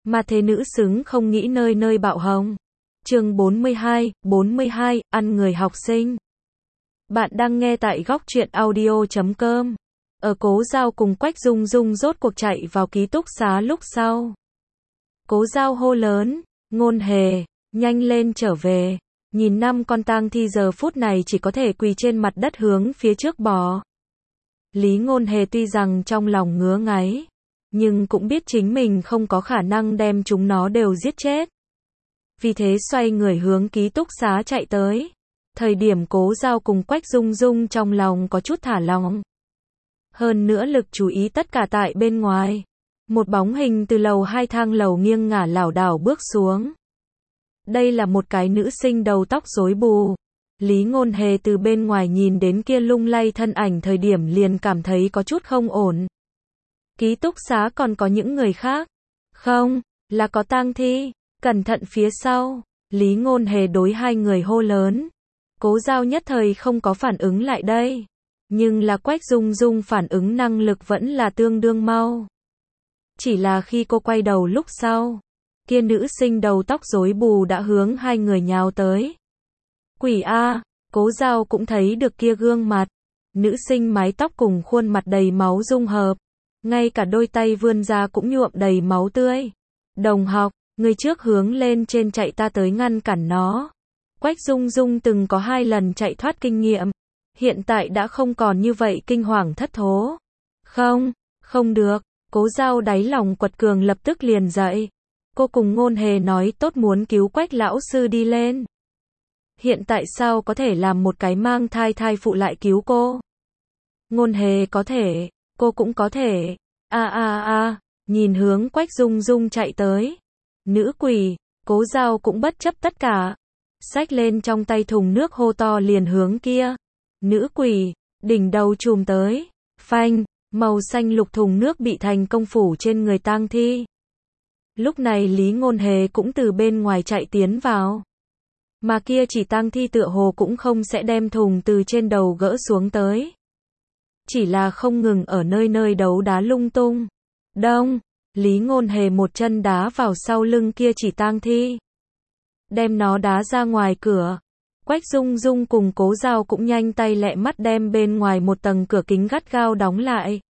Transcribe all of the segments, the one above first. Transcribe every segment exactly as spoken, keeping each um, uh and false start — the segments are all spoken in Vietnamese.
Mà thế nữ xứng không nghĩ nơi nơi bạo hồng. Chương bốn mươi hai, bốn mươi hai, ăn người học sinh. Bạn đang nghe tại góc truyện audio chấm com. Ở Cố Giao cùng Quách Dung Dung rốt cuộc chạy vào ký túc xá lúc sau. Cố Giao hô lớn, Ngôn Hề, nhanh lên trở về. Nhìn năm con tang thi giờ phút này chỉ có thể quỳ trên mặt đất hướng phía trước bò. Lý Ngôn Hề tuy rằng trong lòng ngứa ngáy, nhưng cũng biết chính mình không có khả năng đem chúng nó đều giết chết. Vì thế xoay người hướng ký túc xá chạy tới. Thời điểm Cố Giao cùng Quách Dung Dung trong lòng có chút thả lỏng. Hơn nữa lực chú ý tất cả tại bên ngoài. Một bóng hình từ lầu hai thang lầu nghiêng ngả lảo đảo bước xuống. Đây là một cái nữ sinh đầu tóc rối bù. Lý Ngôn Hề từ bên ngoài nhìn đến kia lung lay thân ảnh thời điểm liền cảm thấy có chút không ổn. Ký túc xá còn có những người khác. Không, là có tang thi. Cẩn thận phía sau. Lý Ngôn Hề đối hai người hô lớn. Cố Giao nhất thời không có phản ứng lại đây. Nhưng là Quách Dung Dung phản ứng năng lực vẫn là tương đương mau. Chỉ là khi cô quay đầu lúc sau, kia nữ sinh đầu tóc rối bù đã hướng hai người nhào tới. Quỷ A, Cố Giao cũng thấy được kia gương mặt. Nữ sinh mái tóc cùng khuôn mặt đầy máu dung hợp. Ngay cả đôi tay vươn ra cũng nhuộm đầy máu tươi. Đồng học, người trước hướng lên trên chạy, ta tới ngăn cản nó. Quách Dung Dung từng có hai lần chạy thoát kinh nghiệm. Hiện tại đã không còn như vậy kinh hoàng thất thố. Không, không được. Cố Giao đáy lòng quật cường lập tức liền dậy. Cô cùng Ngôn Hề nói tốt muốn cứu Quách lão sư đi lên. Hiện tại sao có thể làm một cái mang thai thai phụ lại cứu cô? Ngôn Hề có thể, cô cũng có thể. A a a, nhìn hướng Quách Dung Dung chạy tới. Nữ quỷ, Cố Giao cũng bất chấp tất cả. Xách lên trong tay thùng nước hô to liền hướng kia. Nữ quỷ, đỉnh đầu chùm tới. Phanh, màu xanh lục thùng nước bị thành công phủ trên người tang thi. Lúc này Lý Ngôn Hề cũng từ bên ngoài chạy tiến vào. Mà kia chỉ tang thi tựa hồ cũng không sẽ đem thùng từ trên đầu gỡ xuống tới. Chỉ là không ngừng ở nơi nơi đấu đá lung tung. Đông, Lý Ngôn Hề một chân đá vào sau lưng kia chỉ tang thi. Đem nó đá ra ngoài cửa. Quách Dung Dung cùng Cố Giao cũng nhanh tay lẹ mắt đem bên ngoài một tầng cửa kính gắt gao đóng lại.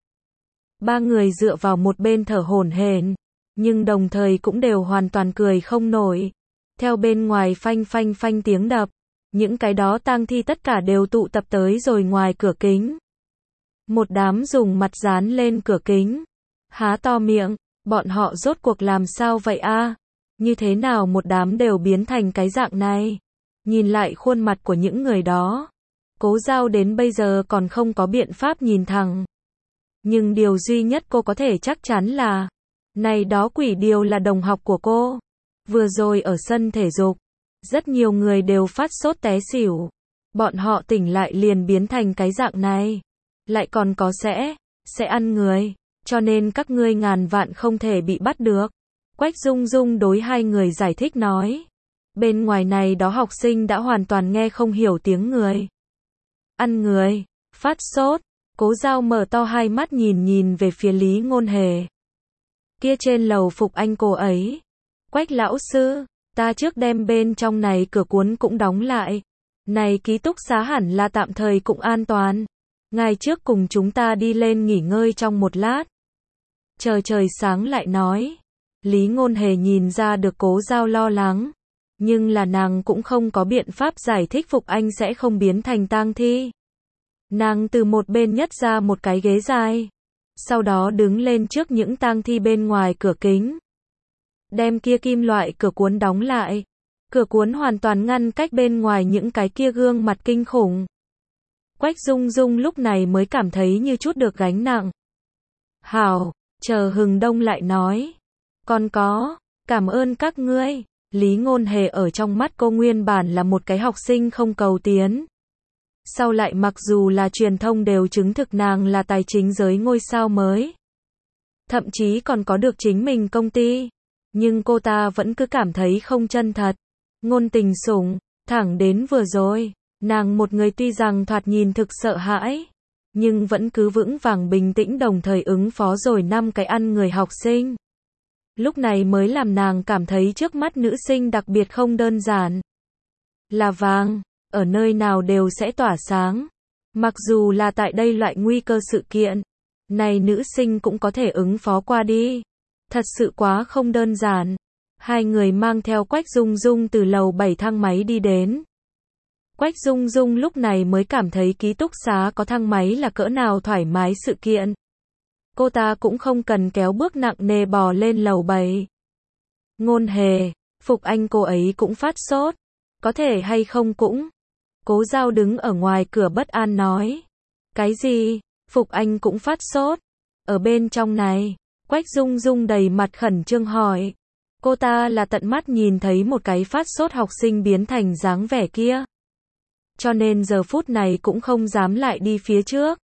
Ba người dựa vào một bên thở hổn hển, nhưng đồng thời cũng đều hoàn toàn cười không nổi. Theo bên ngoài phanh phanh phanh tiếng đập, những cái đó tang thi tất cả đều tụ tập tới rồi ngoài cửa kính. Một đám dùng mặt dán lên cửa kính, há to miệng, bọn họ rốt cuộc làm sao vậy a? Như thế nào một đám đều biến thành cái dạng này? Nhìn lại khuôn mặt của những người đó, Cố Giao đến bây giờ còn không có biện pháp nhìn thẳng. Nhưng điều duy nhất cô có thể chắc chắn là, này đó quỷ điều là đồng học của cô. Vừa rồi ở sân thể dục, rất nhiều người đều phát sốt té xỉu. Bọn họ tỉnh lại liền biến thành cái dạng này. Lại còn có sẽ, sẽ ăn người. Cho nên các ngươi ngàn vạn không thể bị bắt được. Quách Dung Dung đối hai người giải thích nói. Bên ngoài này đó học sinh đã hoàn toàn nghe không hiểu tiếng người. Ăn người, phát sốt. Cố Giao mở to hai mắt nhìn nhìn về phía Lý Ngôn Hề. Kia trên lầu phục anh cô ấy. Quách lão sư, ta trước đem bên trong này cửa cuốn cũng đóng lại. Này ký túc xá hẳn là tạm thời cũng an toàn. Ngài trước cùng chúng ta đi lên nghỉ ngơi trong một lát. Chờ trời sáng lại nói. Lý Ngôn Hề nhìn ra được Cố Giao lo lắng. Nhưng là nàng cũng không có biện pháp giải thích Phục Anh sẽ không biến thành tang thi. Nàng từ một bên nhấc ra một cái ghế dài. Sau đó đứng lên trước những tang thi bên ngoài cửa kính. Đem kia kim loại cửa cuốn đóng lại. Cửa cuốn hoàn toàn ngăn cách bên ngoài những cái kia gương mặt kinh khủng. Quách Dung Dung lúc này mới cảm thấy như chút được gánh nặng. Hảo, chờ hừng đông lại nói. Còn có, cảm ơn các ngươi. Lý Ngôn Hề ở trong mắt cô nguyên bản là một cái học sinh không cầu tiến. Sau lại mặc dù là truyền thông đều chứng thực nàng là tài chính giới ngôi sao mới. Thậm chí còn có được chính mình công ty. Nhưng cô ta vẫn cứ cảm thấy không chân thật. Ngôn tình sủng, thẳng đến vừa rồi. Nàng một người tuy rằng thoạt nhìn thực sợ hãi. Nhưng vẫn cứ vững vàng bình tĩnh đồng thời ứng phó rồi năm cái ăn người học sinh. Lúc này mới làm nàng cảm thấy trước mắt nữ sinh đặc biệt không đơn giản. Là vàng, ở nơi nào đều sẽ tỏa sáng. Mặc dù là tại đây loại nguy cơ sự kiện, này nữ sinh cũng có thể ứng phó qua đi. Thật sự quá không đơn giản. Hai người mang theo Quách Dung Dung từ lầu bảy thang máy đi đến. Quách Dung Dung lúc này mới cảm thấy ký túc xá có thang máy là cỡ nào thoải mái sự kiện. Cô ta cũng không cần kéo bước nặng nề bò lên lầu bảy. Ngôn Hề, Phục Anh cô ấy cũng phát sốt. Có thể hay không cũng. Cố Giao đứng ở ngoài cửa bất an nói. Cái gì? Phục Anh cũng phát sốt. Ở bên trong này, Quách Dung Dung đầy mặt khẩn trương hỏi. Cô ta là tận mắt nhìn thấy một cái phát sốt học sinh biến thành dáng vẻ kia. Cho nên giờ phút này cũng không dám lại đi phía trước.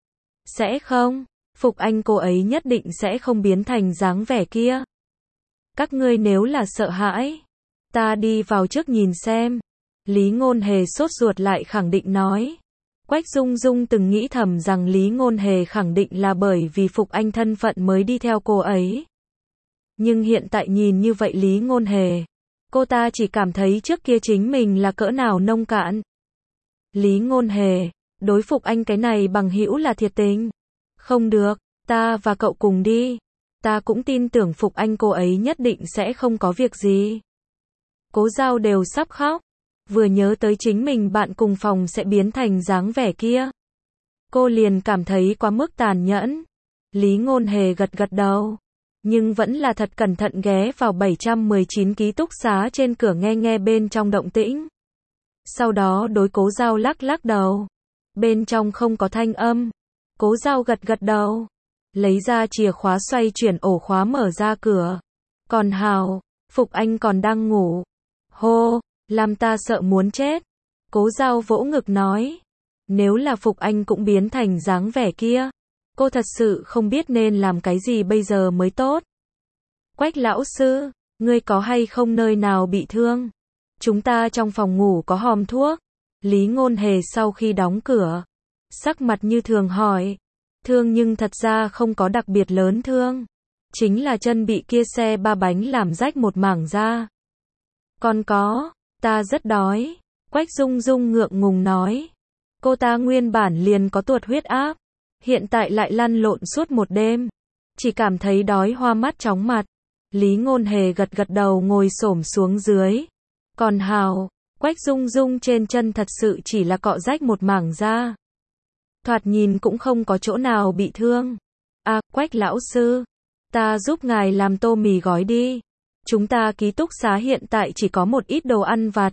Sẽ không, Phục Anh cô ấy nhất định sẽ không biến thành dáng vẻ kia. Các ngươi nếu là sợ hãi, ta đi vào trước nhìn xem. Lý Ngôn Hề sốt ruột lại khẳng định nói. Quách Dung Dung từng nghĩ thầm rằng Lý Ngôn Hề khẳng định là bởi vì Phục Anh thân phận mới đi theo cô ấy. Nhưng hiện tại nhìn như vậy Lý Ngôn Hề, cô ta chỉ cảm thấy trước kia chính mình là cỡ nào nông cạn. Lý Ngôn Hề, đối Phục Anh cái này bằng hữu là thiệt tình. Không được, ta và cậu cùng đi. Ta cũng tin tưởng Phục Anh cô ấy nhất định sẽ không có việc gì. Cố Giao đều sắp khóc. Vừa nhớ tới chính mình bạn cùng phòng sẽ biến thành dáng vẻ kia. Cô liền cảm thấy quá mức tàn nhẫn. Lý Ngôn Hề gật gật đầu. Nhưng vẫn là thật cẩn thận ghé vào bảy trăm mười chín ký túc xá trên cửa nghe nghe bên trong động tĩnh. Sau đó đối Cố Giao lắc lắc đầu. Bên trong không có thanh âm. Cố Giao gật gật đầu. Lấy ra chìa khóa xoay chuyển ổ khóa mở ra cửa. Còn hào, Phục Anh còn đang ngủ. Hô, làm ta sợ muốn chết. Cố Giao vỗ ngực nói. Nếu là Phục Anh cũng biến thành dáng vẻ kia, cô thật sự không biết nên làm cái gì bây giờ mới tốt. Quách lão sư, ngươi có hay không nơi nào bị thương? Chúng ta trong phòng ngủ có hòm thuốc. Lý Ngôn Hề sau khi đóng cửa, sắc mặt như thường hỏi. Thương nhưng thật ra không có đặc biệt lớn thương. Chính là chân bị kia xe ba bánh làm rách một mảng da. Còn có, ta rất đói. Quách Dung Dung ngượng ngùng nói. Cô ta nguyên bản liền có tuột huyết áp. Hiện tại lại lăn lộn suốt một đêm. Chỉ cảm thấy đói hoa mắt chóng mặt. Lý Ngôn Hề gật gật đầu ngồi xổm xuống dưới. Còn hào, Quách Dung Dung trên chân thật sự chỉ là cọ rách một mảng da. Thoạt nhìn cũng không có chỗ nào bị thương. À, Quách lão sư, ta giúp ngài làm tô mì gói đi. Chúng ta ký túc xá hiện tại chỉ có một ít đồ ăn vặt.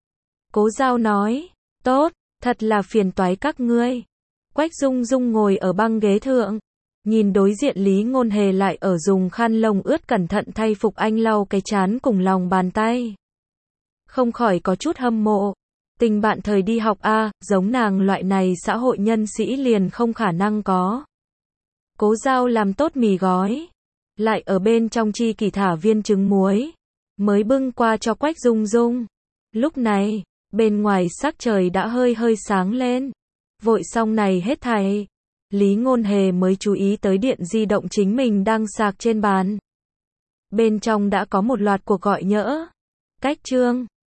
Cố Giao nói, tốt, thật là phiền toái các ngươi. Quách Dung Dung ngồi ở băng ghế thượng, nhìn đối diện Lý Ngôn Hề lại ở dùng khăn lông ướt cẩn thận thay Phục Anh lau cái trán cùng lòng bàn tay. Không khỏi có chút hâm mộ. Tình bạn thời đi học a, giống nàng loại này xã hội nhân sĩ liền không khả năng có. Cố Giao làm tốt mì gói, lại ở bên trong chi kỷ thả viên trứng muối, mới bưng qua cho Quách Dung Dung. Lúc này, bên ngoài sắc trời đã hơi hơi sáng lên. Vội xong này hết thảy, Lý Ngôn Hề mới chú ý tới điện di động chính mình đang sạc trên bàn. Bên trong đã có một loạt cuộc gọi nhỡ. Cách Trương,